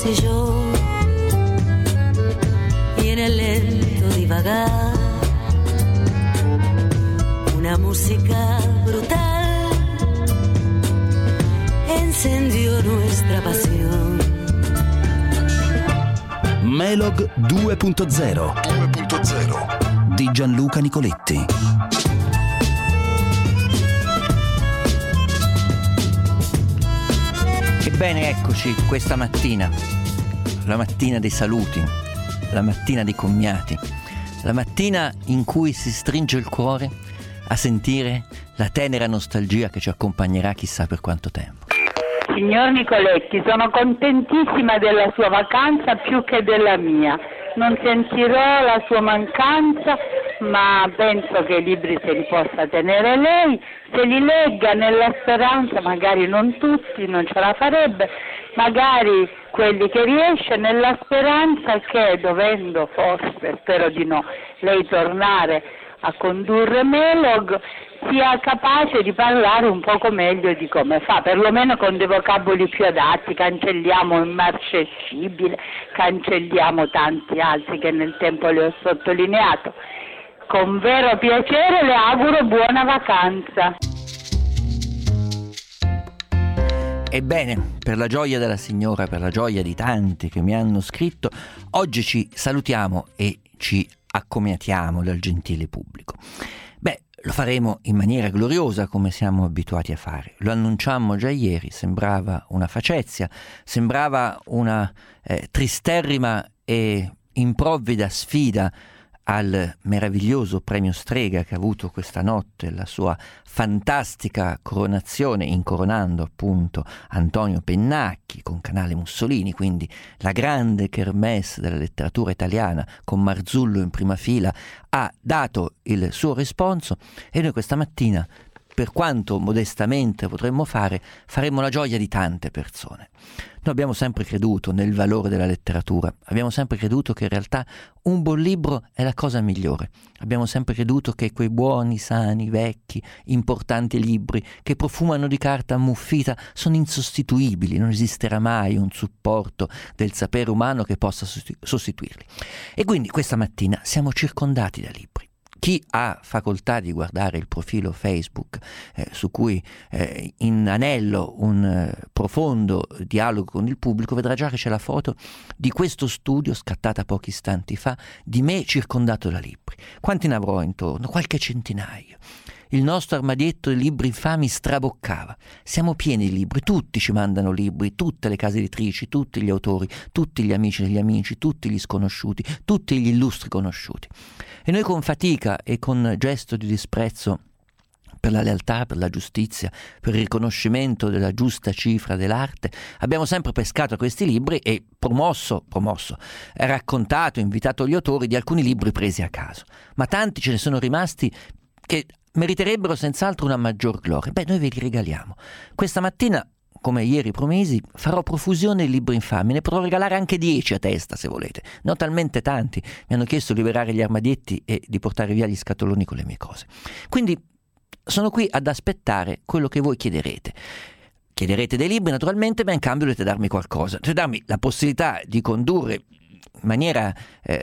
yo y en el lento divagar una música brutal encendió nuestra pasión. Melog 2.0 di Gianluca Nicoletti. Ebbene, eccoci questa mattina, la mattina dei saluti, la mattina dei commiati, la mattina in cui si stringe il cuore a sentire la tenera nostalgia che ci accompagnerà chissà per quanto tempo. Signor Nicoletti, sono contentissima della sua vacanza più che della mia. Non sentirò la sua mancanza, ma penso che i libri se li possa tenere lei, se li legga nella speranza, magari non tutti, non ce la farebbe, magari quelli che riesce, nella speranza che dovendo forse, spero di no, lei tornare a condurre Melog, sia capace di parlare un poco meglio di come fa, perlomeno con dei vocaboli più adatti. Cancelliamo immarcescibile, cancelliamo tanti altri che nel tempo le ho sottolineato. Con vero piacere le auguro buona vacanza. Ebbene, per la gioia della signora, per la gioia di tanti che mi hanno scritto, oggi ci salutiamo e ci accomiatiamo dal gentile pubblico. Beh, lo faremo in maniera gloriosa come siamo abituati a fare. Lo annunciammo già ieri, sembrava una facezia, sembrava una tristerrima e improvvida sfida al meraviglioso premio Strega che ha avuto questa notte la sua fantastica coronazione, incoronando appunto Antonio Pennacchi con Canale Mussolini, quindi la grande kermesse della letteratura italiana con Marzullo in prima fila, ha dato il suo responso e noi questa mattina, per quanto modestamente potremmo fare, faremo la gioia di tante persone. Noi abbiamo sempre creduto nel valore della letteratura, abbiamo sempre creduto che in realtà un buon libro è la cosa migliore, abbiamo sempre creduto che quei buoni, sani, vecchi, importanti libri che profumano di carta ammuffita sono insostituibili, non esisterà mai un supporto del sapere umano che possa sostituirli. E quindi questa mattina siamo circondati da libri. Chi ha facoltà di guardare il profilo Facebook su cui in anello un profondo dialogo con il pubblico vedrà già che c'è la foto di questo studio scattata pochi istanti fa di me circondato da libri. Quanti ne avrò intorno? Qualche centinaio. Il nostro armadietto di libri infami straboccava. Siamo pieni di libri, tutti ci mandano libri, tutte le case editrici, tutti gli autori, tutti gli amici degli amici, tutti gli sconosciuti, tutti gli illustri conosciuti. E noi con fatica e con gesto di disprezzo per la lealtà, per la giustizia, per il riconoscimento della giusta cifra dell'arte, abbiamo sempre pescato questi libri e promosso, raccontato, invitato gli autori di alcuni libri presi a caso. Ma tanti ce ne sono rimasti che meriterebbero senz'altro una maggior gloria. Beh, noi ve li regaliamo. Questa mattina, come ieri promesi, farò profusione di libri infami, ne potrò regalare anche 10 a testa se volete, ne ho talmente tanti, mi hanno chiesto di liberare gli armadietti e di portare via gli scatoloni con le mie cose. Quindi sono qui ad aspettare quello che voi chiederete. Chiederete dei libri naturalmente, ma in cambio dovete darmi qualcosa, cioè darmi la possibilità di condurre in maniera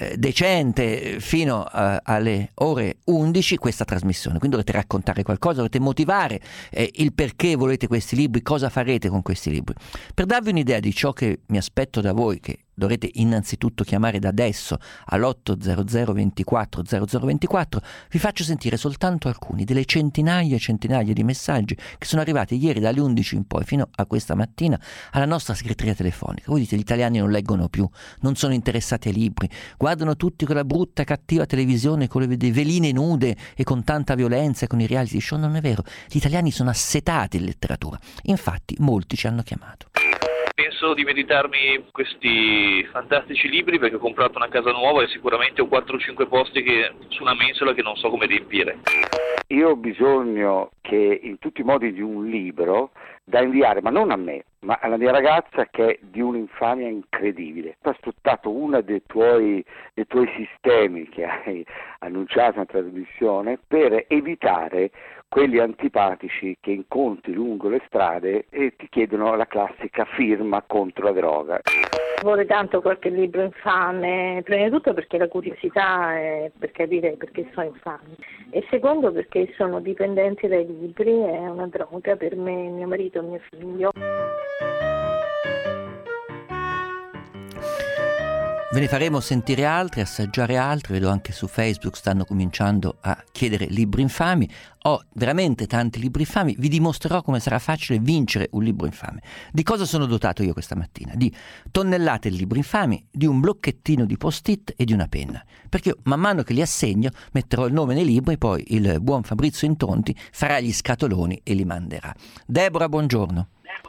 decente fino alle ore 11 questa trasmissione. Quindi dovete raccontare qualcosa, dovete motivare il perché volete questi libri, cosa farete con questi libri. Per darvi un'idea di ciò che mi aspetto da voi, che dovrete innanzitutto chiamare da adesso all'800 24 0024, vi faccio sentire soltanto alcuni delle centinaia e centinaia di messaggi che sono arrivati ieri dalle 11 in poi fino a questa mattina alla nostra segreteria telefonica. Voi dite gli italiani non leggono più, non sono interessati ai libri, guardano tutti quella brutta cattiva televisione con le veline nude e con tanta violenza e con i reality show. Non è vero, gli italiani sono assetati di letteratura, infatti molti ci hanno chiamato. Penso di meditarmi questi fantastici libri perché ho comprato una casa nuova e sicuramente ho 4 o 5 posti su una mensola che non so come riempire. Io ho bisogno che in tutti i modi di un libro da inviare, ma non a me, ma alla mia ragazza, che è di un'infamia incredibile. Ho sfruttato uno dei tuoi sistemi che hai annunciato in trasmissione per evitare quelli antipatici che incontri lungo le strade e ti chiedono la classica firma contro la droga. Vorrei tanto qualche libro infame, prima di tutto perché la curiosità è per capire perché sono infami, e secondo perché sono dipendenti dai libri, è una droga per me, mio marito e mio figlio. Ve ne faremo sentire altri, assaggiare altri, vedo anche su Facebook stanno cominciando a chiedere libri infami. Ho veramente tanti libri infami, vi dimostrerò come sarà facile vincere un libro infame. Di cosa sono dotato io questa mattina? Di tonnellate di libri infami, di un blocchettino di post-it e di una penna, perché io man mano che li assegno metterò il nome nei libri e poi il buon Fabrizio Intonti farà gli scatoloni e li manderà. Deborah, buongiorno.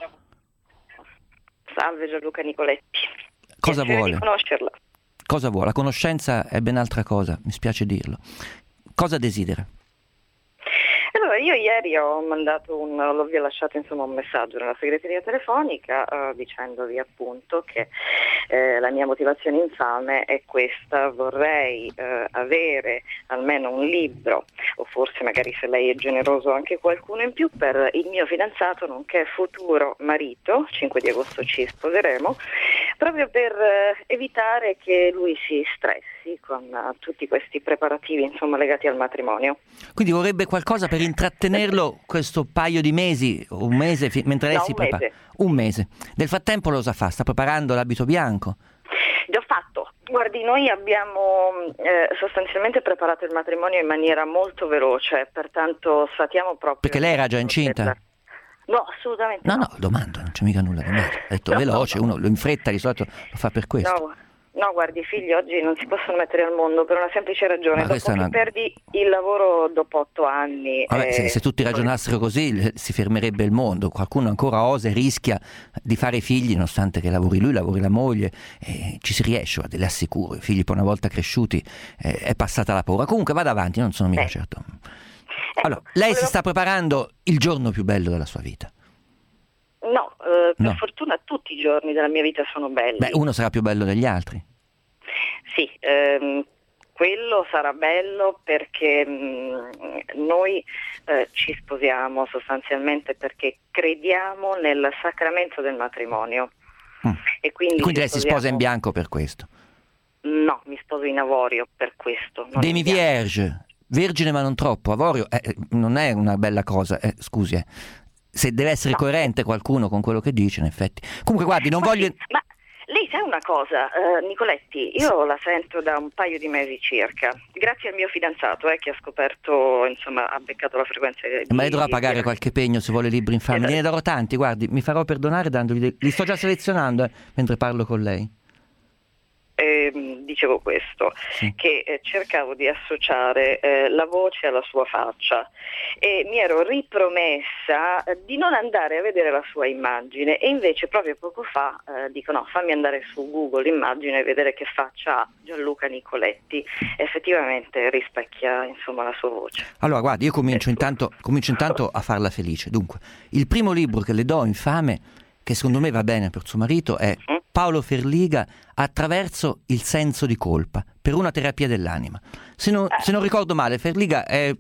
Salve Gianluca Nicoletti. Cosa Piacere vuole? di conoscerla. Cosa vuole? La conoscenza è ben altra cosa, mi spiace dirlo. Cosa desidera? Allora, io ieri vi ho lasciato insomma un messaggio nella segreteria telefonica dicendovi appunto che la mia motivazione infame è questa: vorrei avere almeno un libro, o forse magari, se lei è generoso, anche qualcuno in più, per il mio fidanzato nonché futuro marito. 5 di agosto ci sposeremo, proprio per evitare che lui si stressi con tutti questi preparativi insomma legati al matrimonio. Quindi vorrebbe qualcosa per intrattenerlo questo paio di mesi, un mese, mentre lei si prepara? Un mese. Nel frattempo lo sa fare? Sta preparando l'abito bianco? Già fatto. Guardi, noi abbiamo sostanzialmente preparato il matrimonio in maniera molto veloce, pertanto sfatiamo proprio... Perché lei era già incinta? No, assolutamente no. No, domando, non c'è mica nulla di male. Ha detto veloce, uno lo in fretta, di solito lo fa per questo. No, guardi, i figli oggi non si possono mettere al mondo per una semplice ragione: dopo che una... perdi il lavoro dopo 8 anni... Vabbè, se tutti ragionassero così si fermerebbe il mondo. Qualcuno ancora osa e rischia di fare figli nonostante che lavori lui, lavori la moglie, ci si riesce, le assicuro. I figli poi una volta cresciuti è passata la paura. Comunque vada avanti, non sono mica certo. Allora, lei si sta preparando il giorno più bello della sua vita? No, per fortuna tutti i giorni della mia vita sono belli. Beh, uno sarà più bello degli altri. Sì, quello sarà bello perché noi ci sposiamo sostanzialmente perché crediamo nel sacramento del matrimonio. E quindi lei si sposa in bianco per questo? No, mi sposo in avorio per questo. Demi vierge, vergine ma non troppo. Avorio non è una bella cosa, scusi. Se deve essere coerente qualcuno con quello che dice, in effetti. Comunque guardi, non voglio... Ma lei sa una cosa, Nicoletti, io la sento da un paio di mesi circa, grazie al mio fidanzato che ha scoperto, insomma, ha beccato la frequenza Ma lei dovrà pagare qualche pegno se vuole libri infami. Ne darò tanti, guardi, mi farò perdonare dandogli li sto già selezionando mentre parlo con lei. Dicevo questo, che cercavo di associare la voce alla sua faccia e mi ero ripromessa di non andare a vedere la sua immagine, e invece proprio poco fa dico no, fammi andare su Google immagine e vedere che faccia ha Gianluca Nicoletti. Effettivamente rispecchia insomma la sua voce. Allora guardi, io comincio intanto a farla felice. Dunque, il primo libro che le do infame, che secondo me va bene per suo marito, è Paolo Ferliga, Attraverso il senso di colpa, per una terapia dell'anima. Se non ricordo male, Ferliga è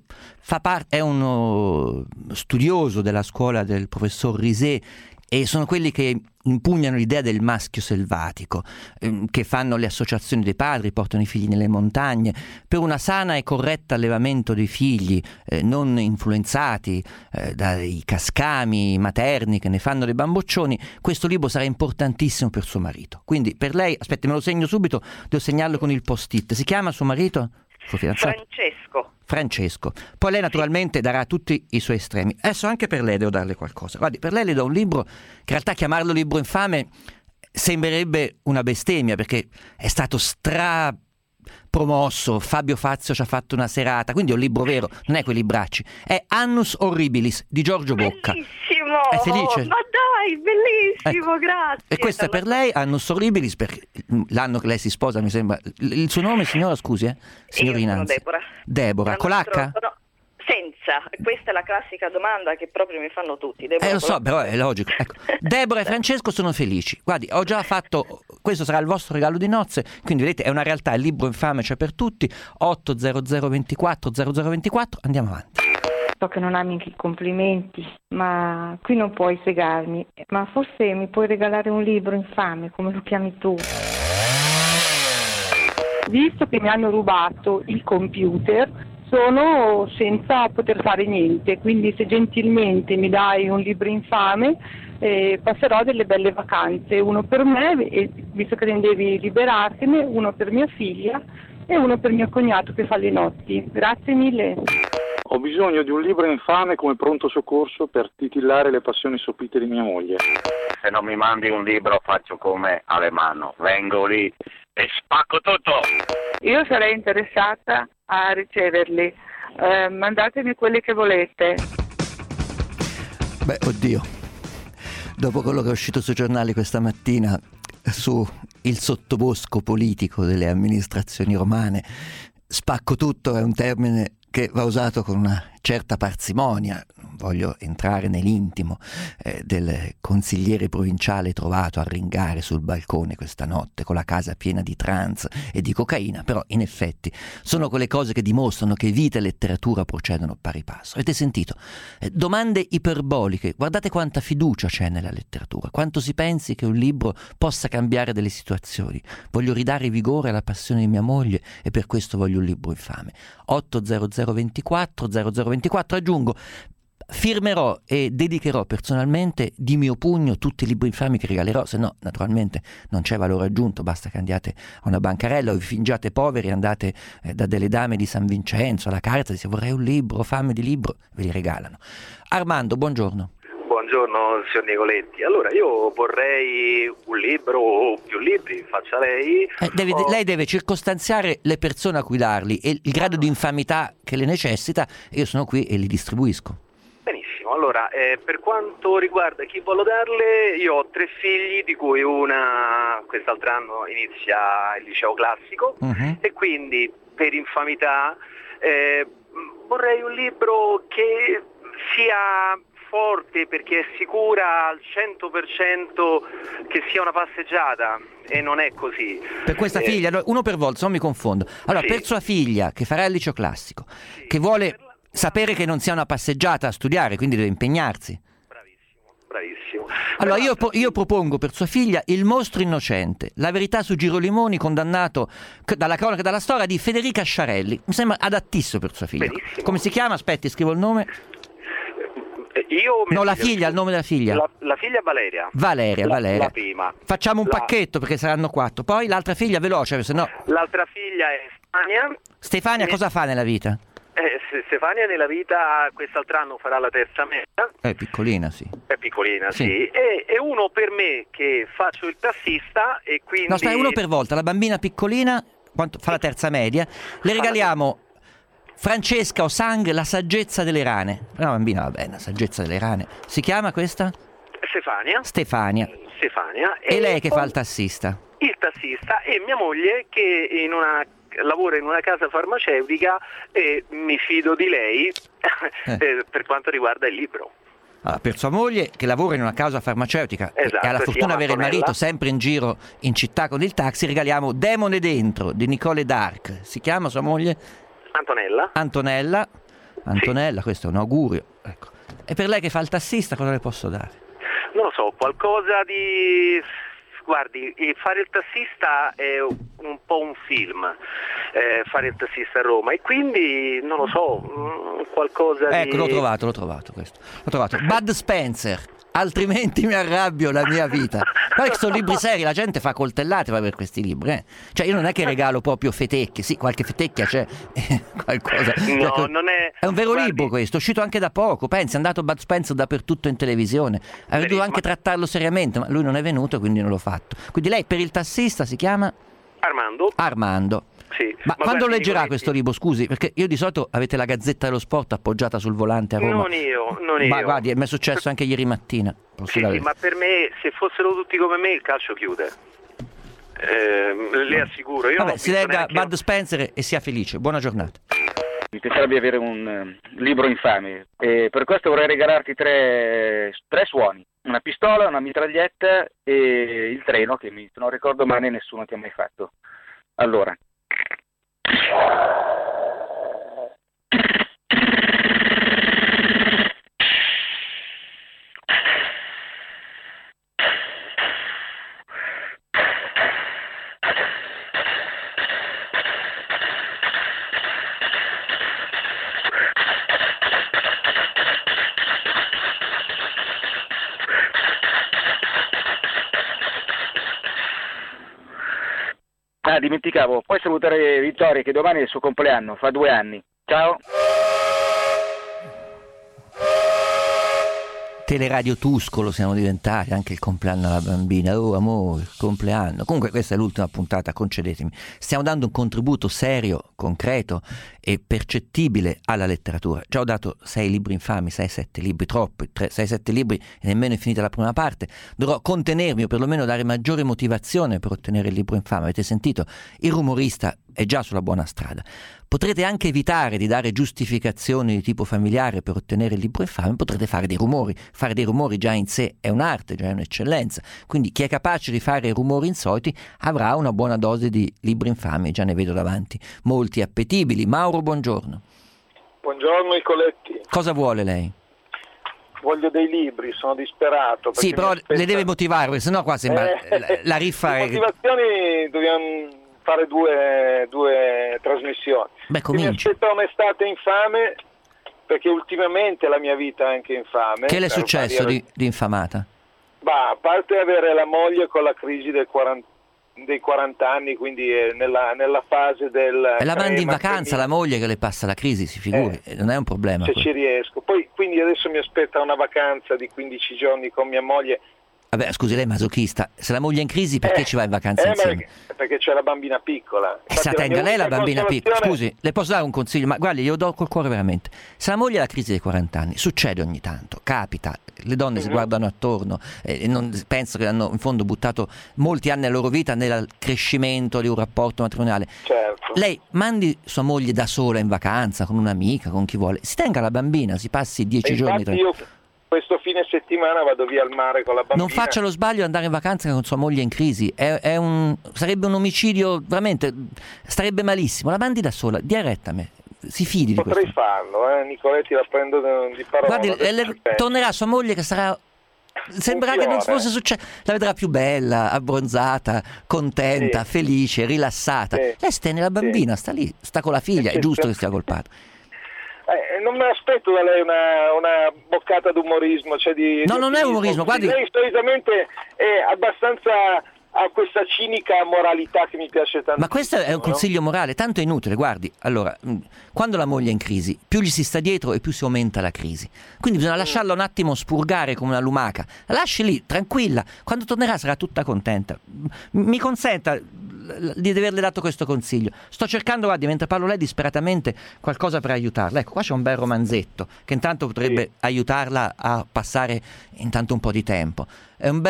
uno studioso della scuola del professor Risé, e sono quelli che impugnano l'idea del maschio selvatico, che fanno le associazioni dei padri, portano i figli nelle montagne, per una sana e corretta allevamento dei figli, non influenzati dai cascami materni che ne fanno dei bamboccioni. Questo libro sarà importantissimo per suo marito. Quindi per lei, aspetti, me lo segno subito, devo segnarlo con il post-it. Si chiama suo marito? Suo fidanzato? Francesco. Poi lei naturalmente darà tutti i suoi estremi. Adesso anche per lei devo darle qualcosa. Guardi, per lei le do un libro che in realtà chiamarlo libro infame sembrerebbe una bestemmia, perché è stato promosso, Fabio Fazio ci ha fatto una serata, quindi è un libro vero, non è quei libracci. È Annus Horribilis di Giorgio Bocca. Bellissimo! È felice? Ma dai, bellissimo, grazie. E questo è per lei, Annus Horribilis, perché l'anno che lei si sposa, mi sembra. Il suo nome, signora, scusi, signorina? Io sono Deborah. Deborah, con l'H? No, senza. Questa è la classica domanda che proprio mi fanno tutti. Lo so, però è logico. Ecco. Deborah e Francesco sono felici. Guardi, ho già fatto, questo sarà il vostro regalo di nozze, quindi vedete, è una realtà, il libro infame c'è per tutti. 80024 0024, andiamo avanti. So che non ami i complimenti, ma qui non puoi fregarmi. Ma forse mi puoi regalare un libro infame, come lo chiami tu? Visto che mi hanno rubato il computer, sono senza poter fare niente, quindi se gentilmente mi dai un libro infame, passerò delle belle vacanze, uno per me, visto che devi liberartene, uno per mia figlia e uno per mio cognato che fa le notti. Grazie mille. Ho bisogno di un libro infame come pronto soccorso per titillare le passioni sopite di mia moglie. Se non mi mandi un libro faccio come Alemanno, vengo lì e spacco tutto. Io sarei interessata a riceverli, mandatemi quelli che volete. Beh, oddio, dopo quello che è uscito sui giornali questa mattina su il sottobosco politico delle amministrazioni romane, spacco tutto è un termine che va usato con una certa parsimonia. Non voglio entrare nell'intimo del consigliere provinciale trovato a ringare sul balcone questa notte con la casa piena di trans e di cocaina, però in effetti sono quelle cose che dimostrano che vita e letteratura procedono pari passo. Avete sentito? Domande iperboliche, guardate quanta fiducia c'è nella letteratura, quanto si pensi che un libro possa cambiare delle situazioni. Voglio ridare vigore alla passione di mia moglie e per questo voglio un libro infame. 80024 0024, aggiungo, firmerò e dedicherò personalmente di mio pugno tutti i libri infami che regalerò, se no naturalmente non c'è valore aggiunto, basta che andiate a una bancarella o vi fingiate poveri, andate da delle dame di San Vincenzo alla Caritas, dite vorrei un libro, fame di libro, ve li regalano. Armando, buongiorno. Buongiorno signor Nicoletti, allora io vorrei un libro o più libri, faccia lei. Lei deve circostanziare le persone a cui darli e il grado di infamità che le necessita, io sono qui e li distribuisco. Benissimo, allora per quanto riguarda chi voglio darle, io ho 3 figli di cui una quest'altro anno inizia il liceo classico e quindi per infamità vorrei un libro che sia forte perché è sicura al 100% che sia una passeggiata e non è così. Per questa figlia, uno per volta, non mi confondo. Allora, per sua figlia che farà il liceo classico, che vuole sapere che non sia una passeggiata a studiare, quindi deve impegnarsi. Bravissimo. Allora io propongo per sua figlia Il mostro innocente, la verità su Girolimoni, condannato dalla cronaca e dalla storia di Federica Sciarelli. Mi sembra adattissimo per sua figlia. Benissimo. Come si chiama? Aspetti, scrivo il nome. La figlia, il nome della figlia. La figlia Valeria. Valeria. La prima. Facciamo un pacchetto perché saranno 4. Poi l'altra figlia veloce, se no. L'altra figlia è Stefania. Stefania cosa fa nella vita? Stefania nella vita quest'altro anno farà la terza media. È piccolina, sì. È piccolina, sì. E uno per me che faccio il tassista e quindi... No, aspetta, uno per volta. La bambina piccolina, quanto fa la terza media, le regaliamo Francesca Osang, La saggezza delle rane. Una bambina, va bene, La saggezza delle rane. Si chiama questa? Stefania. E lei che fa il tassista? Il tassista e mia moglie che lavora in una casa farmaceutica e mi fido di lei per quanto riguarda il libro. Allora, per sua moglie che lavora in una casa farmaceutica e ha la fortuna di avere il marito sempre in giro in città con il taxi, regaliamo Demone dentro di Nicole Dark. Si chiama sua moglie? Antonella, sì. Questo è un augurio, ecco. E per lei che fa il tassista cosa le posso dare? Non lo so, qualcosa di... Guardi, fare il tassista è un po' un film, fare il tassista a Roma, e quindi, non lo so, qualcosa di... Ecco, l'ho trovato questo. L'ho trovato. Bud Spencer, Altrimenti mi arrabbio la mia vita. Poi sono libri seri, la gente fa coltellate per questi libri, Cioè io non è che regalo proprio fetecchie, sì, qualche fetecchia c'è, qualcosa. No, non è... È un vero libro questo, è uscito anche da poco, pensi, è andato Bud Spencer dappertutto in televisione. Avrei dovuto anche trattarlo seriamente, ma lui non è venuto, quindi non l'ho fatto. Quindi lei per il tassista si chiama? Armando. Sì. Ma quando leggerà questo libro, scusi? Perché io di solito avete la Gazzetta dello Sport appoggiata sul volante a Roma. Non io. Ma guardi, mi è successo anche ieri mattina. Sì, ma per me, se fossero tutti come me, il calcio chiude. Le assicuro. Io si legga Bud Spencer e sia felice. Buona giornata. Mi piacerebbe avere un libro infame e per questo vorrei regalarti tre suoni: una pistola, una mitraglietta e il treno, che se non ricordo male nessuno ti ha mai fatto. Allora, dimenticavo, puoi salutare Vittoria che domani è il suo compleanno, fa 2 anni. Ciao. Teleradio Tuscolo siamo diventati, anche il compleanno alla bambina, oh amore, compleanno. Comunque questa è l'ultima puntata, concedetemi. Stiamo dando un contributo serio, concreto e percettibile alla letteratura. Già ho dato 6 libri infami, 6-7 libri, troppi, 6-7 libri e nemmeno è finita la prima parte. Dovrò contenermi o perlomeno dare maggiore motivazione per ottenere il libro infame. Avete sentito? Il rumorista è già sulla buona strada. Potrete anche evitare di dare giustificazioni di tipo familiare per ottenere il libro infame, potrete fare dei rumori. Fare dei rumori già in sé è un'arte, già è un'eccellenza. Quindi chi è capace di fare rumori insoliti avrà una buona dose di libri infami, già ne vedo davanti molti appetibili. Mauro, buongiorno. Buongiorno Nicoletti. Cosa vuole lei? Voglio dei libri, sono disperato. Sì, però le deve motivare, perché sennò qua sembra la riffa. Le motivazioni dobbiamo fare due trasmissioni. Beh, mi aspetta un'estate infame, perché ultimamente la mia vita è anche infame. Che le è successo di infamata? A parte avere la moglie con la crisi dei 40 anni, quindi nella fase del... E la mandi in vacanza la moglie che le passa la crisi, si figuri, non è un problema. Se ci riesco. Poi, quindi adesso mi aspetta una vacanza di 15 giorni con mia moglie. Vabbè, scusi, lei è masochista. Se la moglie è in crisi, perché ci va in vacanza insieme? Perché c'è la bambina piccola. Se la tenga lei la bambina piccola. Scusi, le posso dare un consiglio? Ma guardi, glielo do col cuore veramente. Se la moglie ha la crisi dei 40 anni, succede ogni tanto, capita. Le donne si guardano attorno e penso che hanno in fondo buttato molti anni della loro vita nel crescimento di un rapporto matrimoniale. Certo. Lei mandi sua moglie da sola in vacanza, con un'amica, con chi vuole. Si tenga la bambina, si passi 10 giorni. Io questo fine settimana vado via al mare con la bambina. Non faccia lo sbaglio di andare in vacanza con sua moglie in crisi, sarebbe un omicidio, veramente, starebbe malissimo. La mandi da sola, dia retta a me, si fidi di questo. Potrei farlo, Nicoletti, la prendo di parola. Guardi, tornerà sua moglie che sarà... Sembra che non fosse successo, la vedrà più bella, abbronzata, contenta, felice, rilassata. Lei tiene la bambina, sta lì, sta con la figlia, è giusto che stia col padre. Non me aspetto da lei una boccata d'umorismo, no, non è umorismo, guardi. Lei solitamente è abbastanza a questa cinica moralità che mi piace tanto. Ma questo è un consiglio morale, tanto è inutile, guardi. Allora, quando la moglie è in crisi, più gli si sta dietro e più si aumenta la crisi. Quindi bisogna lasciarla un attimo spurgare come una lumaca. La lasci lì, tranquilla. Quando tornerà sarà tutta contenta. Mi consenta di averle dato questo consiglio. Sto cercando, guardi, mentre parlo lei disperatamente qualcosa per aiutarla. Ecco, qua c'è un bel romanzetto che intanto potrebbe aiutarla a passare intanto un po' di tempo. È un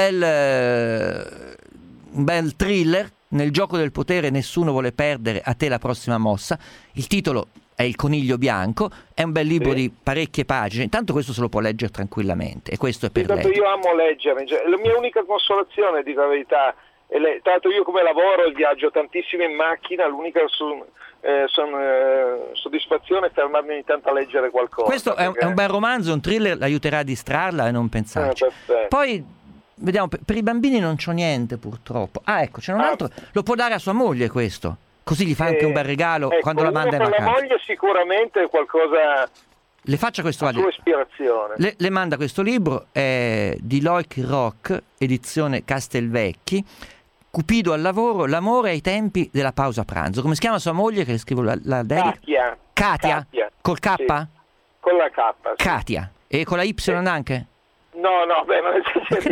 bel thriller. Nel gioco del potere nessuno vuole perdere, a te la prossima mossa. Il titolo è Il coniglio bianco, è un bel libro di parecchie pagine, intanto questo se lo può leggere tranquillamente e questo è per lei. Io amo leggere, la mia unica consolazione, dico la verità, tanto io come lavoro e viaggio tantissimo in macchina, l'unica soddisfazione è fermarmi ogni tanto a leggere qualcosa. Questo è un bel romanzo, un thriller, l'aiuterà a distrarla e non pensarci. Poi vediamo, per i bambini non c'ho niente purtroppo. Ecco, c'è un altro, lo può dare a sua moglie questo, così gli fa anche un bel regalo quando la manda in vacanza. Per la moglie sicuramente qualcosa. Le faccia questo, a sua ispirazione. Le manda questo libro, è di Loic Roch, edizione Castelvecchi, Cupido al lavoro, l'amore ai tempi della pausa pranzo. Come si chiama sua moglie che le scrivo la dedica? Katia. Col K? Sì. Con la K. Sì. Katia. E con la Y anche? No, non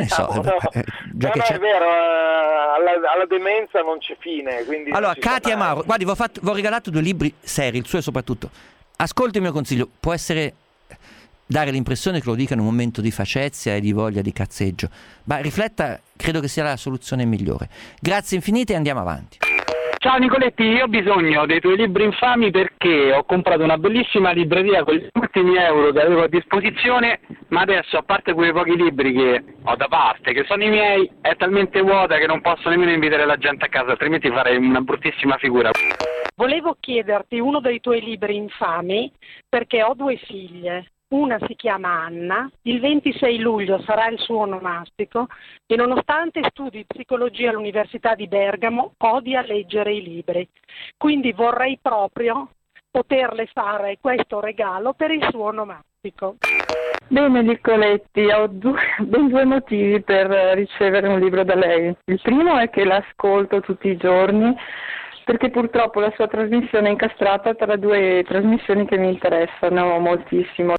è vero, alla demenza non c'è fine. Quindi allora, Katia e Mauro, guardi, vi ho regalato 2 libri seri, il suo soprattutto. Ascolti il mio consiglio, può essere dare l'impressione che lo dica in un momento di facezia e di voglia di cazzeggio, ma rifletta, credo che sia la soluzione migliore. Grazie infinite e andiamo avanti. Ciao Nicoletti, io ho bisogno dei tuoi libri infami perché ho comprato una bellissima libreria con gli ultimi euro che avevo a disposizione, ma adesso, a parte quei pochi libri che ho da parte, che sono i miei, è talmente vuota che non posso nemmeno invitare la gente a casa, altrimenti farei una bruttissima figura. Volevo chiederti uno dei tuoi libri infami perché ho 2 figlie. Una si chiama Anna, il 26 luglio sarà il suo onomastico e nonostante studi psicologia all'Università di Bergamo odia leggere i libri. Quindi vorrei proprio poterle fare questo regalo per il suo onomastico. Bene Nicoletti, ho ben 2 motivi per ricevere un libro da lei. Il primo è che l'ascolto tutti i giorni perché purtroppo la sua trasmissione è incastrata tra due trasmissioni che mi interessano moltissimo.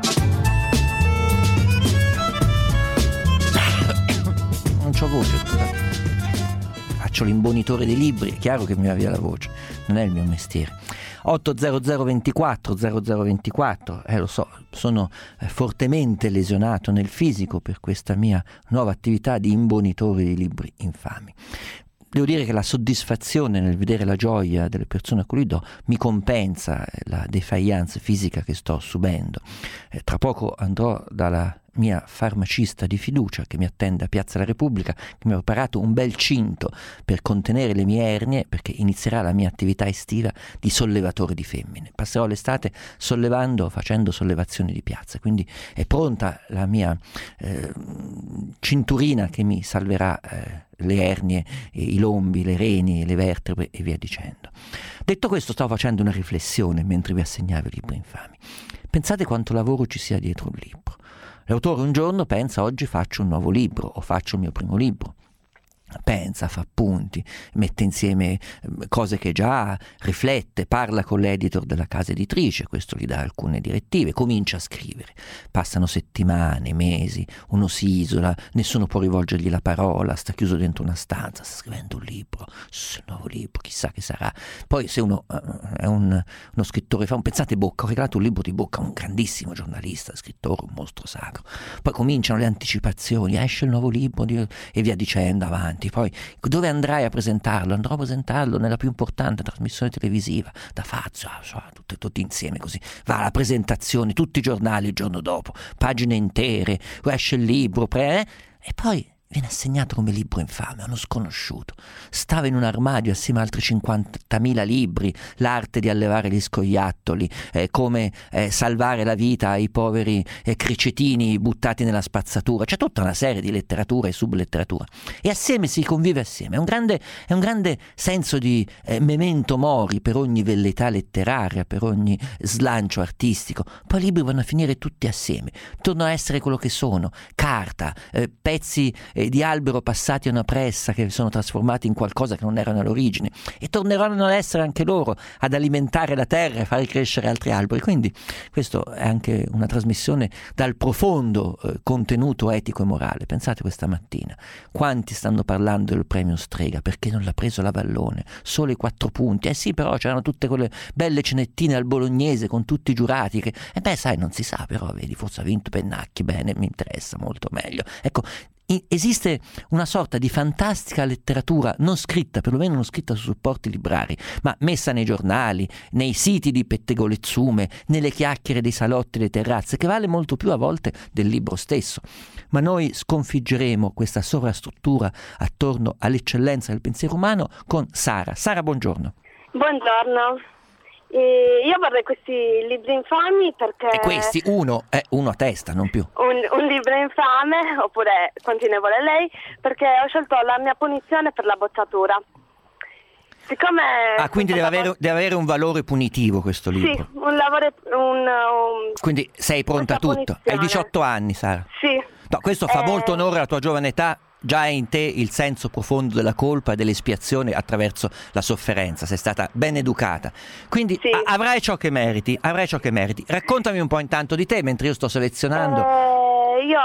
Non c'ho voce, scusate. Faccio l'imbonitore dei libri, è chiaro che mi va via la voce, non è il mio mestiere. 80024 0024, lo so, sono fortemente lesionato nel fisico per questa mia nuova attività di imbonitore di libri infami. Devo dire che la soddisfazione nel vedere la gioia delle persone a cui li do mi compensa la defiance fisica che sto subendo. Tra poco andrò dalla mia farmacista di fiducia che mi attende a Piazza della Repubblica, che mi ha preparato un bel cinto per contenere le mie ernie, perché inizierà la mia attività estiva di sollevatore di femmine. Passerò l'estate facendo sollevazioni di piazza, quindi è pronta la mia cinturina che mi salverà le ernie, i lombi, le reni, le vertebre e via dicendo. Detto questo, stavo facendo una riflessione mentre vi assegnavo i libri infami. Pensate quanto lavoro ci sia dietro un libro. L'autore un giorno pensa: oggi faccio un nuovo libro o faccio il mio primo libro. Pensa, fa appunti, mette insieme cose che già ha, riflette, parla con l'editor della casa editrice, questo gli dà alcune direttive, comincia a scrivere. Passano settimane, mesi, uno si isola, nessuno può rivolgergli la parola, sta chiuso dentro una stanza, sta scrivendo un libro, un nuovo libro, chissà che sarà. Poi se uno è uno scrittore, pensate Bocca, ho regalato un libro di Bocca, un grandissimo giornalista, scrittore, un mostro sacro. Poi cominciano le anticipazioni, esce il nuovo libro e via dicendo avanti. Poi dove andrai a presentarlo? Andrò a presentarlo nella più importante trasmissione televisiva da Fazio, tutti insieme così. Va alla presentazione, tutti i giornali il giorno dopo, pagine intere, esce il libro, e poi viene assegnato come libro infame a uno sconosciuto. Stava in un armadio assieme a altri 50.000 libri, l'arte di allevare gli scoiattoli, come salvare la vita ai poveri cricetini buttati nella spazzatura. C'è tutta una serie di letteratura e subletteratura e assieme si convive assieme. È un grande senso di memento mori per ogni velleità letteraria, per ogni slancio artistico. Poi i libri vanno a finire tutti assieme, tornano a essere quello che sono: carta, pezzi di albero passati a una pressa che sono trasformati in qualcosa che non erano all'origine, e torneranno ad essere anche loro ad alimentare la terra e far crescere altri alberi. Quindi questo è anche una trasmissione dal profondo contenuto etico e morale. Pensate, questa mattina quanti stanno parlando del premio Strega, perché non l'ha preso la Vallone, solo i 4 punti. Sì, però c'erano tutte quelle belle cenettine al bolognese con tutti i giurati che sai, non si sa, però vedi, forse ha vinto Pennacchi, bene, mi interessa molto meglio. Ecco, esiste una sorta di fantastica letteratura non scritta, perlomeno non scritta su supporti librari, ma messa nei giornali, nei siti di pettegolezzume, nelle chiacchiere dei salotti e delle terrazze, che vale molto più a volte del libro stesso. Ma noi sconfiggeremo questa sovrastruttura attorno all'eccellenza del pensiero umano con Sara. Sara, buongiorno. Buongiorno. Io vorrei questi libri infami perché... E questi, uno a testa, non più. Un libro infame, oppure quanti ne vuole lei, perché ho scelto La mia punizione per la bocciatura. Siccome... quindi deve avere un valore punitivo questo libro. Sì, un lavoro... Quindi sei pronta a tutto. Hai 18 anni, Sara. Sì. No, questo fa molto onore alla tua giovane età. Già è in te il senso profondo della colpa e dell'espiazione attraverso la sofferenza, sei stata ben educata, quindi sì. avrai ciò che meriti. Raccontami un po' intanto di te mentre io sto selezionando. Io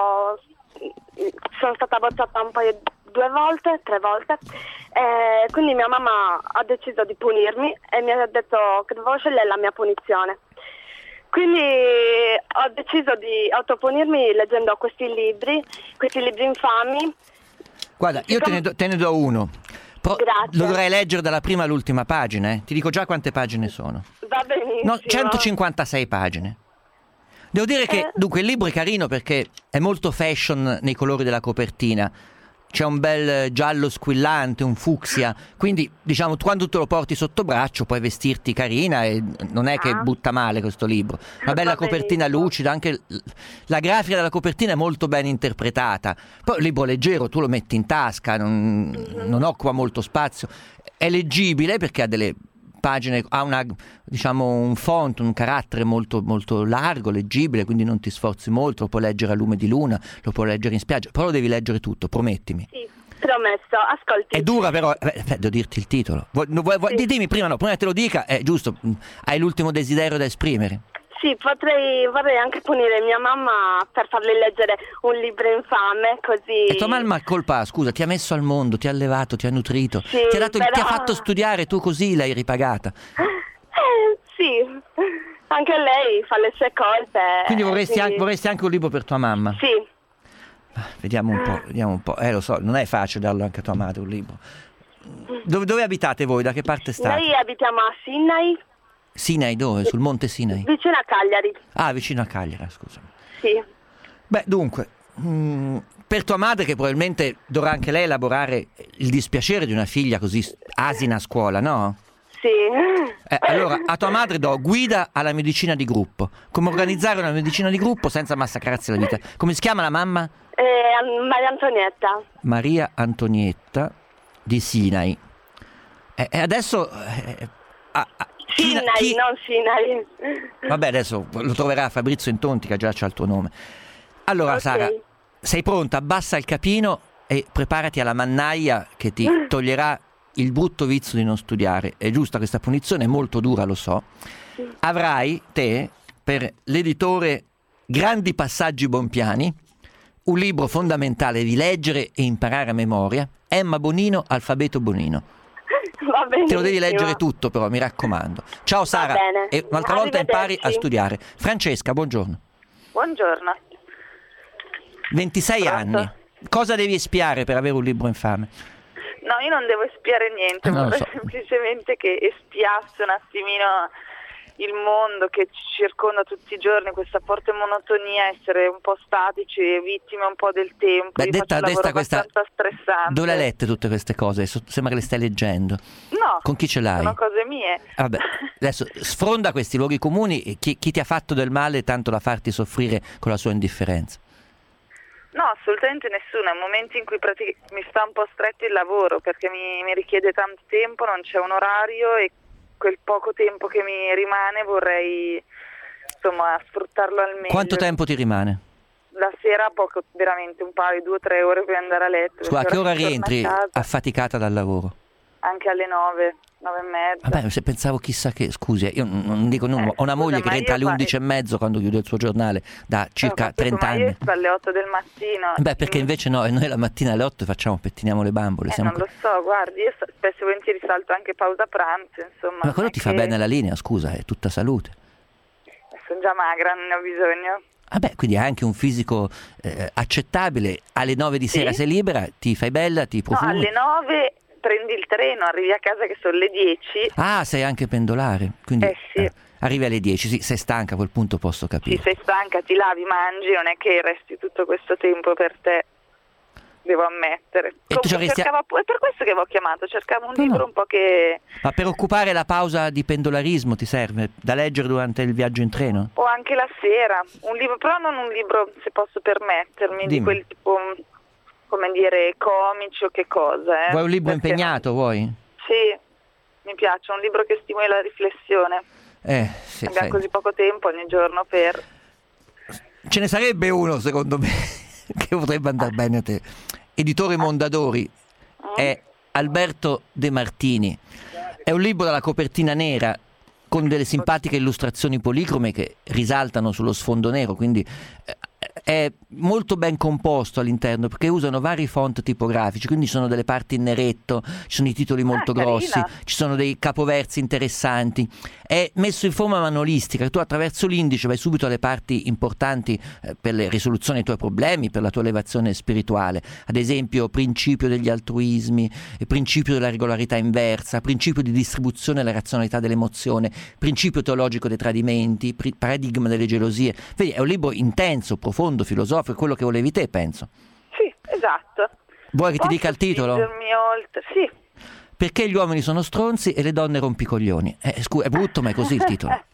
sono stata bocciata un paio, 2 volte, 3 volte, quindi mia mamma ha deciso di punirmi e mi ha detto che dovevo scegliere la mia punizione. Quindi ho deciso di autopunirmi leggendo questi libri infami. Guarda, io te ne do uno. Grazie. Lo dovrei leggere dalla prima all'ultima pagina, Ti dico già quante pagine sono. Va benissimo. 156 pagine. Devo dire che, dunque, il libro è carino perché è molto fashion nei colori della copertina. C'è un bel giallo squillante, un fucsia, quindi diciamo quando tu lo porti sotto braccio puoi vestirti carina e non è che butta male questo libro. Una bella copertina lucida, anche la grafica della copertina è molto ben interpretata. Poi un libro leggero, tu lo metti in tasca, non occupa molto spazio, è leggibile perché ha delle pagine, ha un font, un carattere molto, molto largo, leggibile, quindi non ti sforzi molto, lo puoi leggere a lume di luna, lo puoi leggere in spiaggia, però lo devi leggere tutto, promettimi. Sì, Promesso, ascolti. È dura però, devo dirti il titolo. Dimmi prima che te lo dica, è giusto, hai l'ultimo desiderio da esprimere. Sì, vorrei anche punire mia mamma per farle leggere un libro infame, così... E tua mamma colpa, scusa, ti ha messo al mondo, ti ha allevato, ti ha nutrito, sì, ti ha fatto studiare, tu così l'hai ripagata. Sì, anche lei fa le sue colpe. Quindi vorresti anche un libro per tua mamma? Sì. Vediamo un po'. Lo so, non è facile darlo anche a tua madre un libro. Dove abitate voi? Da che parte state? Noi abitiamo a Sinai. Sinai dove? Sul monte Sinai? Vicino a Cagliari. Ah, vicino a Cagliari, scusami. Sì. Beh, dunque, per tua madre, che probabilmente dovrà anche lei elaborare il dispiacere di una figlia così asina a scuola, no? Sì. Allora, a tua madre do guida alla medicina di gruppo. Come organizzare una medicina di gruppo senza massacrarsi la vita. Come si chiama la mamma? Maria Antonietta. Maria Antonietta di Sinai. E adesso... Sinai, non Sinai. Vabbè, adesso lo troverà Fabrizio Intonti, che già c'ha il tuo nome. Allora, okay. Sara, sei pronta? Abbassa il capino e preparati alla mannaia che ti toglierà il brutto vizio di non studiare. È giusta questa punizione, è molto dura, lo so. Avrai te, per l'editore Grandi Passaggi Bompiani, un libro fondamentale di leggere e imparare a memoria, Emma Bonino, Alfabeto Bonino. Va benissimo. Te lo devi leggere tutto, però, mi raccomando. Ciao Sara, e un'altra volta impari a studiare. Francesca, buongiorno. Buongiorno. 26 anni. Cosa devi espiare per avere un libro infame? No, io non devo espiare niente, vorrei semplicemente che espiasse un attimino il mondo che ci circonda tutti i giorni, questa forte monotonia, essere un po' statici, vittime un po' del tempo. Beh, detta abbastanza stressante. Dove le hai lette tutte queste cose? Sembra che le stai leggendo. No, con chi ce l'hai? Sono cose mie. Vabbè, adesso sfronda questi luoghi comuni e chi ti ha fatto del male tanto da farti soffrire con la sua indifferenza? No, assolutamente nessuno. È un momento in cui mi sta un po' stretto il lavoro, perché mi richiede tanto tempo, non c'è un orario e quel poco tempo che mi rimane vorrei, insomma, sfruttarlo al meglio. Quanto tempo ti rimane? La sera poco, veramente un paio, 2 o 3 ore per andare a letto. Scusa, a che ora rientri affaticata dal lavoro? Anche alle 9, 9 e mezza. Vabbè, se pensavo chissà che, scusi, io non dico nulla, ho una moglie che rientra alle 11 e mezzo quando chiude il suo giornale, da circa 30 anni. Io sto alle 8 del mattino. Beh, perché invece noi la mattina alle 8 pettiniamo le bambole. Non lo so, guardi, io spesso e volentieri salto anche pausa pranzo, insomma. Ma quello ti fa bene la linea, scusa, è tutta salute. Sono già magra, non ne ho bisogno. Vabbè, quindi hai anche un fisico accettabile, alle 9 di sera sei libera, ti fai bella, ti profumi. No, alle 9... prendi il treno, arrivi a casa che sono le 10. Ah, sei anche pendolare, quindi sì. Arrivi alle 10, sì, sei stanca, a quel punto posso capire. Sì, sei stanca, ti lavi, mangi, non è che resti tutto questo tempo per te, devo ammettere. È per questo che avevo chiamato, cercavo un libro un po' che... Ma per occupare la pausa di pendolarismo ti serve da leggere durante il viaggio in treno? O anche la sera, un libro, però non un libro, se posso permettermi, di quel tipo... come dire, comici o che cosa. Vuoi un libro impegnato, vuoi? Sì, mi piace, un libro che stimoli la riflessione. Sì, abbiamo così poco tempo ogni giorno per... Ce ne sarebbe uno, secondo me, che potrebbe andare bene a te. Editore Mondadori, è Alberto De Martini. È un libro dalla copertina nera, con delle simpatiche illustrazioni policrome che risaltano sullo sfondo nero, quindi... è molto ben composto all'interno perché usano vari font tipografici, quindi ci sono delle parti in neretto, ci sono i titoli molto grossi, ci sono dei capoversi interessanti, è messo in forma manualistica, tu attraverso l'indice vai subito alle parti importanti per le risoluzioni dei tuoi problemi, per la tua elevazione spirituale, ad esempio principio degli altruismi, principio della regolarità inversa, principio di distribuzione e la razionalità dell'emozione, principio teologico dei tradimenti, paradigma delle gelosie. Vedi, è un libro intenso, profondo, filosofico, quello che volevi te, penso. Sì, esatto. Vuoi che ti dica il titolo? Sì. Perché gli uomini sono stronzi e le donne rompicoglioni. È brutto, ma è così il titolo.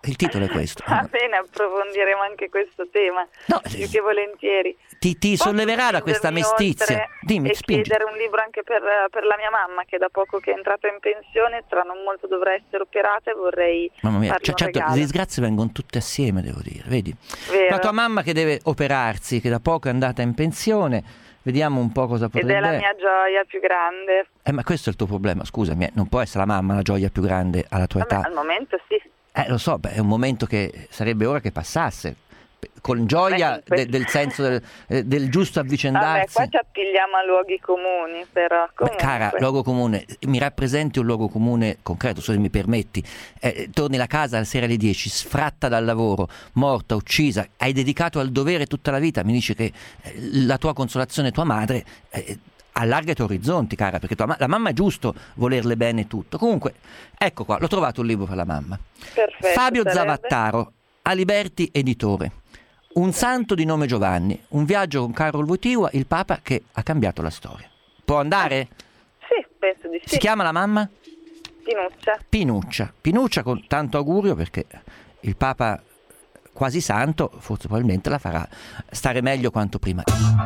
Il titolo è questo. Va bene, approfondiremo anche questo tema, più che volentieri. Ti solleverà da questa mestizia. Dimmi, e spingi. chiedere un libro anche per la mia mamma, che da poco che è entrata in pensione, tra non molto dovrà essere operata, e vorrei Mamma mia, farle un certo, regalo. le disgrazie vengono tutte assieme, devo dire, vedi? Vero. La tua mamma che deve operarsi, che da poco è andata in pensione, vediamo un po' cosa Ed potrebbe... è la mia gioia più grande. Ma questo è il tuo problema, scusami, non può essere la mamma la gioia più grande alla tua età. Al momento sì. Lo so, è un momento che sarebbe ora che passasse, con gioia del senso del giusto avvicendarsi. Qua ci appigliamo a luoghi comuni, però comunque. Cara, luogo comune, mi rappresenti un luogo comune concreto, se mi permetti. Torni a casa alla sera alle 10, sfratta dal lavoro, morta, uccisa, hai dedicato al dovere tutta la vita, mi dici che la tua consolazione è tua madre. Allarga i tuoi orizzonti, cara, perché la mamma è giusto volerle bene tutto. Comunque, ecco qua, l'ho trovato un libro per la mamma. Perfetto, Fabio sarebbe? Zavattaro, Aliberti editore. Un santo di nome Giovanni, un viaggio con Karol Wojtyła, il Papa che ha cambiato la storia. Può andare? Sì, penso di sì. Si chiama la mamma? Pinuccia. Pinuccia con tanto augurio, perché il Papa quasi santo forse probabilmente la farà stare meglio quanto prima.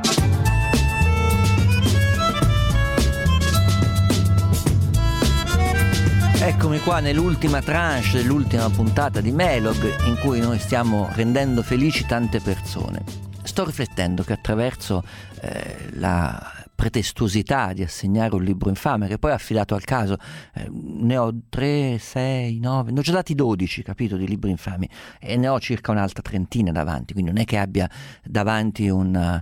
Eccomi qua nell'ultima tranche dell'ultima puntata di Melog, in cui noi stiamo rendendo felici tante persone. Sto riflettendo che attraverso la pretestuosità di assegnare un libro infame, che poi è affidato al caso, ne ho 3, 6, 9, ne ho già dati 12, capito, di libri infami, e ne ho circa un'altra trentina davanti, quindi non è che abbia davanti una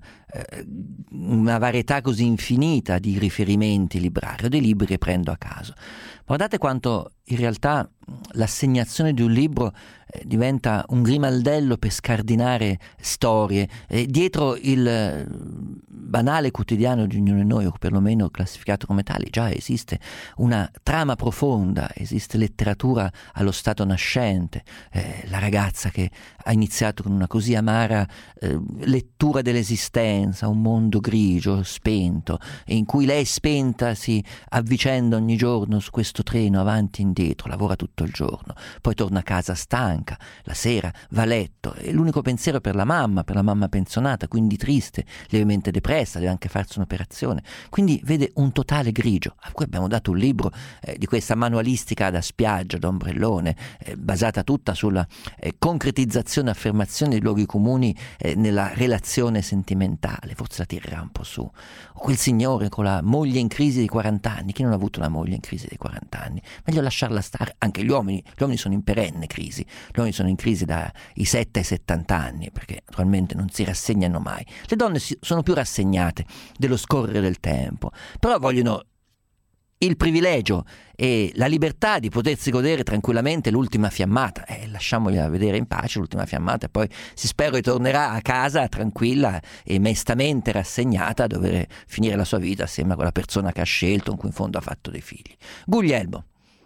varietà così infinita di riferimenti librari o dei libri che prendo a caso. Guardate quanto in realtà l'assegnazione di un libro diventa un grimaldello per scardinare storie. Dietro il banale quotidiano di ognuno di noi, o perlomeno classificato come tali, già esiste una trama profonda, esiste letteratura allo stato nascente, la ragazza che ha iniziato con una così amara lettura dell'esistenza, un mondo grigio, spento, in cui lei spenta si avvicenda ogni giorno su questo treno avanti e indietro, lavora tutto il giorno, poi torna a casa stanca, la sera va a letto, e l'unico pensiero per la mamma pensionata, quindi triste, lievemente depressa, deve anche farsi un'operazione, quindi vede un totale grigio. A cui abbiamo dato un libro di questa manualistica da spiaggia, da ombrellone, basata tutta sulla concretizzazione e affermazione dei luoghi comuni nella relazione sentimentale. Forse la tirerà un po' su. O quel signore con la moglie in crisi di 40 anni, chi non ha avuto una moglie in crisi di 40 anni? Meglio lasciarla stare. Anche gli uomini sono in perenne crisi, gli uomini sono in crisi dai 7 ai 70 anni, perché naturalmente non si rassegnano mai. Le donne sono più rassegnate dello scorrere del tempo, però vogliono il privilegio e la libertà di potersi godere tranquillamente l'ultima fiammata. Lasciamogliela vedere in pace l'ultima fiammata, e poi si spera ritornerà a casa tranquilla e mestamente rassegnata a dover finire la sua vita assieme a quella persona che ha scelto, con cui in fondo ha fatto dei figli. Guglielmo.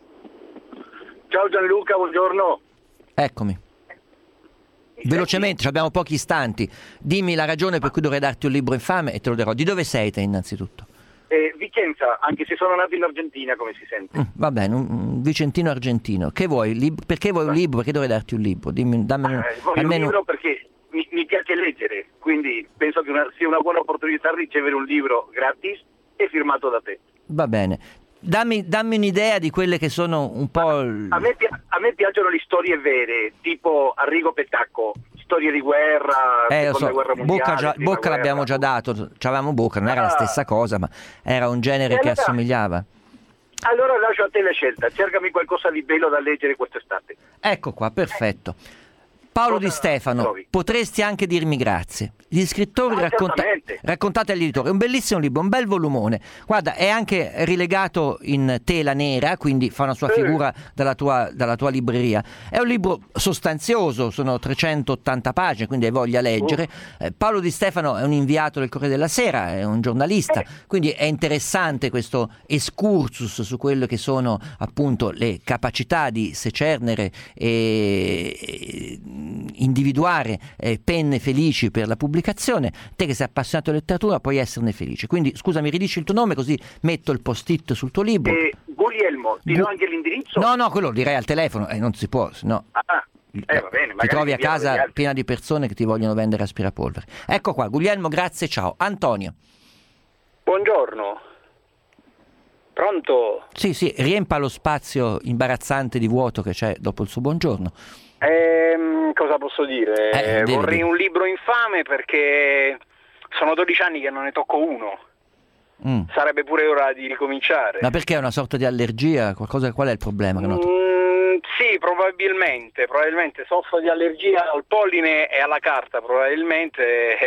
Ciao Gianluca, buongiorno. Eccomi. Velocemente, abbiamo pochi istanti. Dimmi la ragione per cui dovrei darti un libro infame e te lo darò. Di dove sei te innanzitutto? Vicenza, anche se sono nato in Argentina, come si sente. Va bene, un vicentino argentino. Che vuoi? Perché vuoi un libro? Perché dovrei darti un libro? Dammi voglio almeno... un libro perché mi piace leggere, quindi penso che sia una buona opportunità ricevere un libro gratis e firmato da te. Va bene. Dammi un'idea di quelle che sono un po'... A me piacciono le storie vere, tipo Arrigo Petacco, storie di guerra, seconda guerra mondiale. Bocca l'abbiamo già dato, c'avevamo Bocca, non era la stessa cosa, ma era un genere che assomigliava. Allora lascio a te la scelta, cercami qualcosa di bello da leggere quest'estate. Ecco qua, perfetto. Paolo Di Stefano, potresti anche dirmi grazie. Gli scrittori raccontate agli editori. È un bellissimo libro, un bel volumone. Guarda, è anche rilegato in tela nera, quindi fa una sua figura dalla tua libreria. È un libro sostanzioso, sono 380 pagine, quindi hai voglia leggere. Paolo Di Stefano è un inviato del Corriere della Sera, è un giornalista, quindi è interessante questo excursus su quelle che sono appunto le capacità di secernere e individuare penne felici per la pubblicazione. Te che sei appassionato di letteratura puoi esserne felice. Quindi scusami, ridici il tuo nome così metto il post-it sul tuo libro. Guglielmo, ti do anche l'indirizzo? No, quello direi al telefono, non si può, no. Va bene, ti trovi a inviamo degli casa altri. piena di persone che ti vogliono vendere aspirapolvere. Ecco qua, Guglielmo, grazie, ciao. Antonio. Buongiorno. Pronto? Sì, riempa lo spazio imbarazzante di vuoto che c'è dopo il suo buongiorno. Cosa posso dire? devi Vorrei dire. un libro infame perché sono 12 anni che non ne tocco uno. Sarebbe pure ora di ricominciare. Ma perché è una sorta di allergia? Qual è il problema? Che noto? Sì, probabilmente soffro di allergia al polline e alla carta, probabilmente.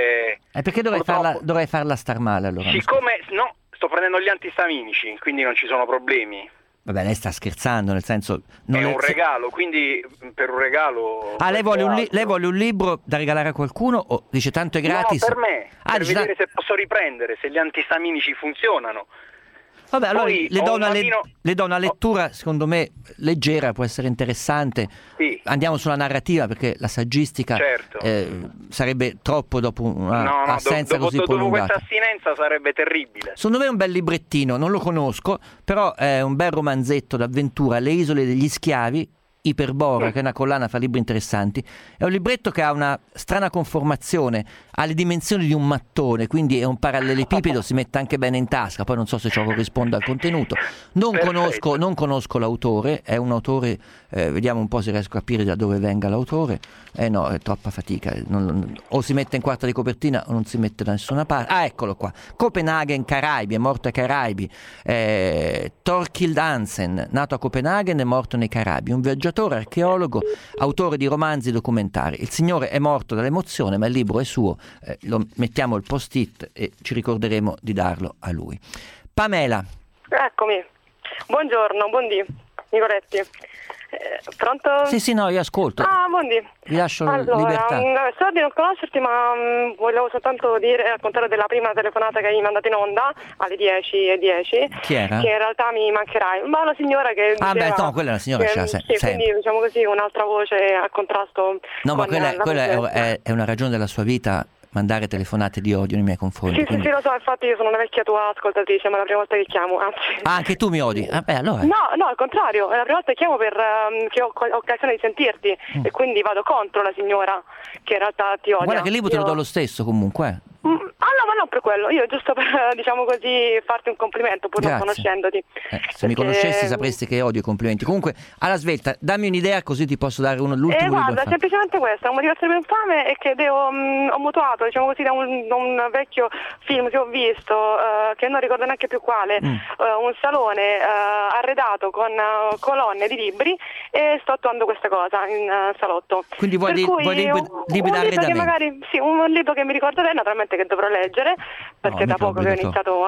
E perché dovrei farla star male allora? Siccome no, sto prendendo gli antistaminici, quindi non ci sono problemi. Vabbè, lei sta scherzando, nel senso... È un regalo, quindi per un regalo... lei vuole un libro da regalare a qualcuno o dice tanto è gratis? No, per me, per dice, vedere se posso riprendere, se gli antistaminici funzionano. Vabbè, allora Poi le ho un bambino- do una lettura, secondo me, leggera, può essere interessante. Sì. Andiamo sulla narrativa perché la saggistica Certo. sarebbe troppo dopo una No, assenza dopo così questa prolungata. astinenza sarebbe terribile. Secondo me è un bel librettino, non lo conosco, però è un bel romanzetto d'avventura, Le isole degli schiavi, Iperbora, che è una collana fra libri interessanti. È un libretto che ha una strana conformazione, ha le dimensioni di un mattone, quindi è un parallelepipedo, si mette anche bene in tasca, poi non so se ciò corrisponde al contenuto. Non conosco l'autore, è un autore, vediamo un po' se riesco a capire da dove venga l'autore. No, è troppa fatica, o si mette in quarta di copertina o non si mette da nessuna parte. Eccolo qua, Copenaghen, Caraibi, è morto ai Caraibi. Thorkild Hansen, nato a Copenaghen e morto nei Caraibi, un viaggiatore, archeologo, autore di romanzi e documentari. Il signore è morto dall'emozione, ma il libro è suo, lo mettiamo il post-it e ci ricorderemo di darlo a lui. Pamela. Eccomi, buongiorno, buondì, Nicoletti. Pronto? Sì, no, io ascolto. Buondì. Vi lascio libertà. So di non conoscerti, ma volevo soltanto raccontare della prima telefonata che hai mandato in onda alle 10:10. Chi era? Che in realtà mi mancherai. Ma una signora che diceva, quella è una signora che sì, quindi diciamo così un'altra voce a contrasto. No, ma con quella la è una ragione della sua vita, mandare telefonate di odio nei miei confronti. Sì, lo so, infatti io sono una vecchia tua ascoltatrice, ma è la prima volta che chiamo, anzi. Anche tu mi odi? Allora. No, al contrario, è la prima volta che chiamo che ho occasione di sentirti e quindi vado contro la signora che in realtà ti odia. Guarda che il libro te lo do lo stesso comunque. No, ma non per quello, io giusto per, diciamo così, farti un complimento pur non conoscendoti. Se mi conoscessi sapresti che odio i complimenti. Comunque, alla svelta, dammi un'idea così ti posso dare l'ultimo libro. Guarda, semplicemente questa, una motivazione più infame è che ho mutuato, diciamo così, da un vecchio film che ho visto, che non ricordo neanche più quale, un salone arredato con colonne di libri, e sto attuando questa cosa in salotto. Quindi vuoi libri d'arredamento? Un libro che mi ricorda bene, naturalmente che dovrò leggere, perché da poco che ho iniziato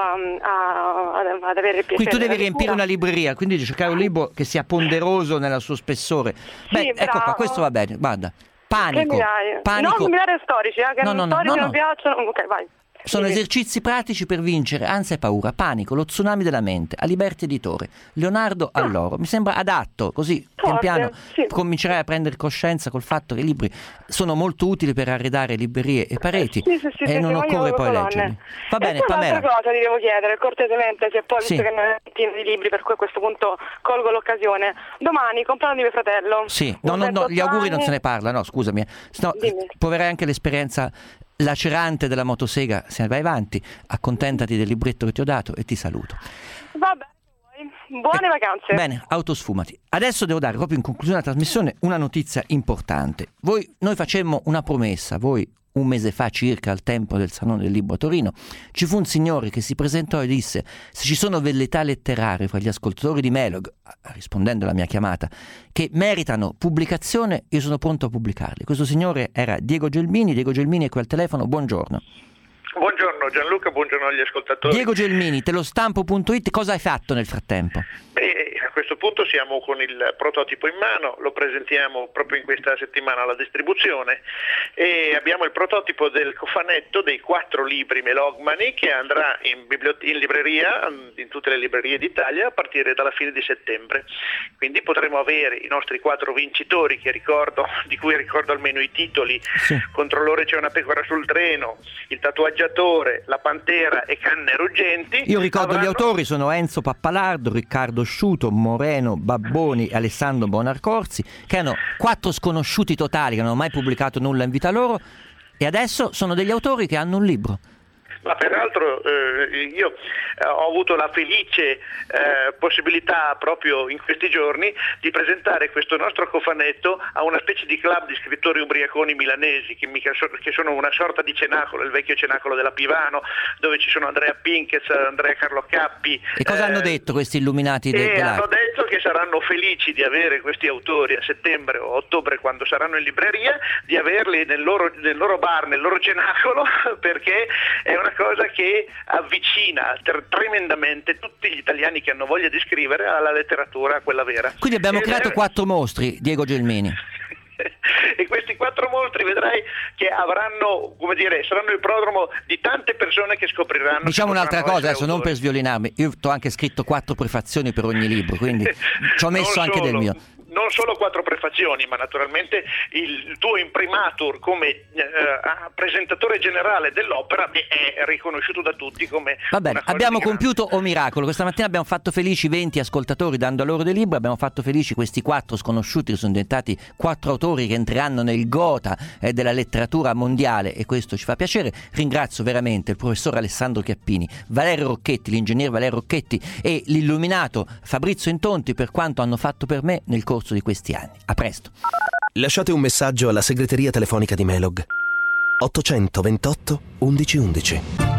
ad avere il piacere. Quindi tu devi riempire una libreria, quindi devi cercare un libro che sia ponderoso nel suo spessore. Ecco qua, questo va bene, guarda. Panico. Non mi dare storici, che storici non piacciono. Ok, vai. Sono esercizi pratici per vincere ansia e paura, panico, lo tsunami della mente, a Liberty Editore, Leonardo Alloro. Mi sembra adatto, così pian piano comincerai a prendere coscienza col fatto che i libri sono molto utili per arredare librerie e pareti e non occorre poi leggerli. Va bene, Pamela. Un'altra cosa ti devo chiedere, cortesemente, se poi visto che non è pieno di libri, per cui a questo punto colgo l'occasione. Domani compleanno di mio fratello. Sì, no, gli auguri non se ne parla, no, scusami. No, proverai anche l'esperienza lacerante della motosega. Se vai avanti, accontentati del libretto che ti ho dato e ti saluto. Va bene, buone vacanze. Bene, autosfumati. Adesso devo dare proprio in conclusione della trasmissione una notizia importante. Noi facemmo una promessa, un mese fa circa, al tempo del Salone del Libro a Torino, ci fu un signore che si presentò e disse: se ci sono velleità letterarie fra gli ascoltatori di Melog, rispondendo alla mia chiamata, che meritano pubblicazione, io sono pronto a pubblicarli. Questo signore era Diego Gelmini è qui al telefono, buongiorno. Buongiorno Gianluca, buongiorno agli ascoltatori. Diego Gelmini, telostampo.it, cosa hai fatto nel frattempo? A questo punto siamo con il prototipo in mano, lo presentiamo proprio in questa settimana alla distribuzione e abbiamo il prototipo del cofanetto dei 4 libri Melogmani che andrà in libreria, in tutte le librerie d'Italia a partire dalla fine di settembre. Quindi potremo avere i nostri 4 vincitori di cui ricordo almeno i titoli: Controllore c'è una pecora sul treno, Il tatuaggiatore, La pantera e Canne ruggenti. Io ricordo gli autori, sono Enzo Pappalardo, Riccardo Sciuto, Moreno Babboni e Alessandro Bonarcorsi, che erano 4 sconosciuti totali che non hanno mai pubblicato nulla in vita loro, e adesso sono degli autori che hanno un libro. Ma peraltro io ho avuto la felice possibilità proprio in questi giorni di presentare questo nostro cofanetto a una specie di club di scrittori ubriaconi milanesi che sono una sorta di cenacolo, il vecchio cenacolo della Pivano, dove ci sono Andrea Pinkez, Andrea Carlo Cappi. E cosa hanno detto questi illuminati dell'arte? Hanno detto che saranno felici di avere questi autori a settembre o ottobre, quando saranno in libreria, di averli nel loro bar, nel loro cenacolo, perché è una cosa che avvicina tremendamente tutti gli italiani che hanno voglia di scrivere alla letteratura, quella vera. Quindi abbiamo creato 4 mostri, Diego Gelmini. E questi 4 mostri vedrai che avranno, come dire, saranno il prodromo di tante persone che scopriranno. Diciamo un'altra cosa adesso, non per sviolinarmi, io ti ho anche scritto 4 prefazioni per ogni libro, quindi ci ho messo anche del mio. Non solo 4 prefazioni, ma naturalmente il tuo imprimatur come presentatore generale dell'opera è riconosciuto da tutti come. Va bene, abbiamo compiuto un miracolo. Questa mattina abbiamo fatto felici 20 ascoltatori dando a loro dei libri, abbiamo fatto felici questi 4 sconosciuti che sono diventati 4 autori che entreranno nel gotha della letteratura mondiale, e questo ci fa piacere. Ringrazio veramente il professor Alessandro Chiappini, Valerio Rocchetti, l'ingegner Valerio Rocchetti e l'illuminato Fabrizio Intonti per quanto hanno fatto per me nel corso di questi anni. A presto. Lasciate un messaggio alla segreteria telefonica di Melog 828 1111.